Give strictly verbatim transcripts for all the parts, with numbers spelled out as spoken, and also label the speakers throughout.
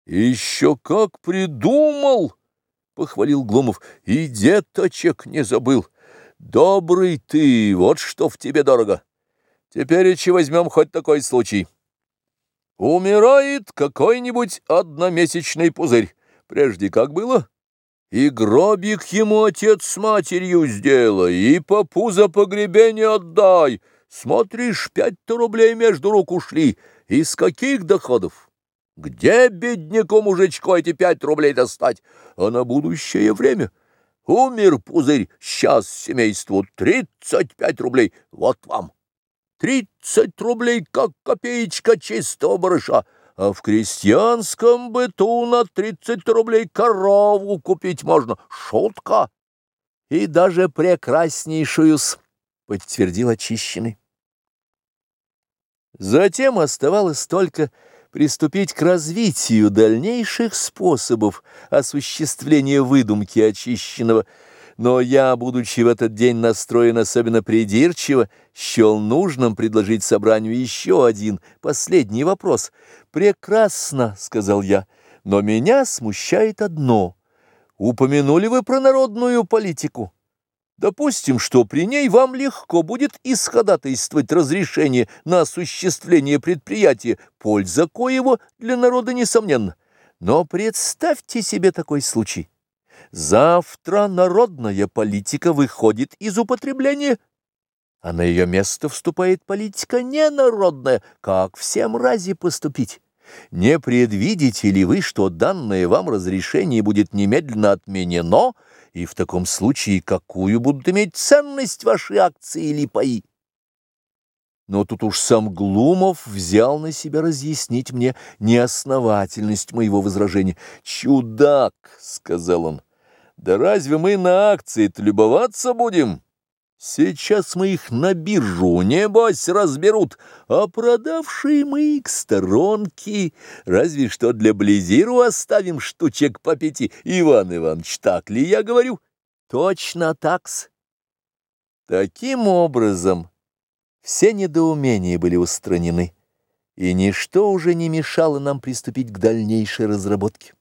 Speaker 1: Еще как придумал, похвалил Глумов, и деточек не забыл. Добрый ты, вот что в тебе дорого. Теперь еще возьмем хоть такой случай. Умирает какой-нибудь одномесячный пузырь. Прежде как было? И гробик ему отец с матерью сделай, и попу за погребение отдай. Смотришь, пять-то рублей между рук ушли. Из каких доходов? Где бедняку мужичку эти пять рублей достать? А на будущее время? Умер пузырь, сейчас семейству тридцать пять рублей. Вот вам. Тридцать рублей, как копеечка чистого барыша. А в крестьянском быту на тридцать рублей корову купить можно. Шутка. И даже прекраснейшую-с, подтвердил очищенный. Затем оставалось только приступить к развитию дальнейших способов осуществления выдумки очищенного, но я, будучи в этот день настроен особенно придирчиво, счел нужным предложить собранию еще один, последний вопрос. «Прекрасно», — сказал я, — «но меня смущает одно. Упомянули вы про народную политику. Допустим, что при ней вам легко будет исходатайствовать разрешение на осуществление предприятия, польза коего для народа несомненна. Но представьте себе такой случай. Завтра народная политика выходит из употребления, а на ее место вступает политика ненародная. Как всем рази поступить? Не предвидите ли вы, что данное вам разрешение будет немедленно отменено, и в таком случае какую будут иметь ценность ваши акции или паи? Но тут уж сам Глумов взял на себя разъяснить мне неосновательность моего возражения. «Чудак», — сказал он, — «да разве мы на акции-то любоваться будем? Сейчас мы их на биржу, небось, разберут, а продавшие мы их сторонки, разве что для Близиру оставим штучек по пяти. Иван Иванович, так ли я говорю?» «Точно так-с». Таким образом, все недоумения были устранены, и ничто уже не мешало нам приступить к дальнейшей разработке.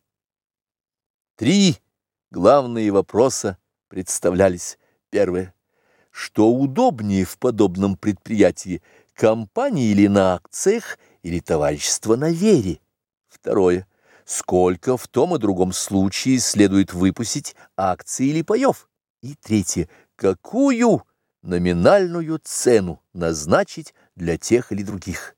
Speaker 1: Три главные вопроса представлялись. Первое. Что удобнее в подобном предприятии, компания или на акциях, или товарищество на вере? Второе. Сколько в том и другом случае следует выпустить акций или паев? И третье. Какую номинальную цену назначить для тех или других?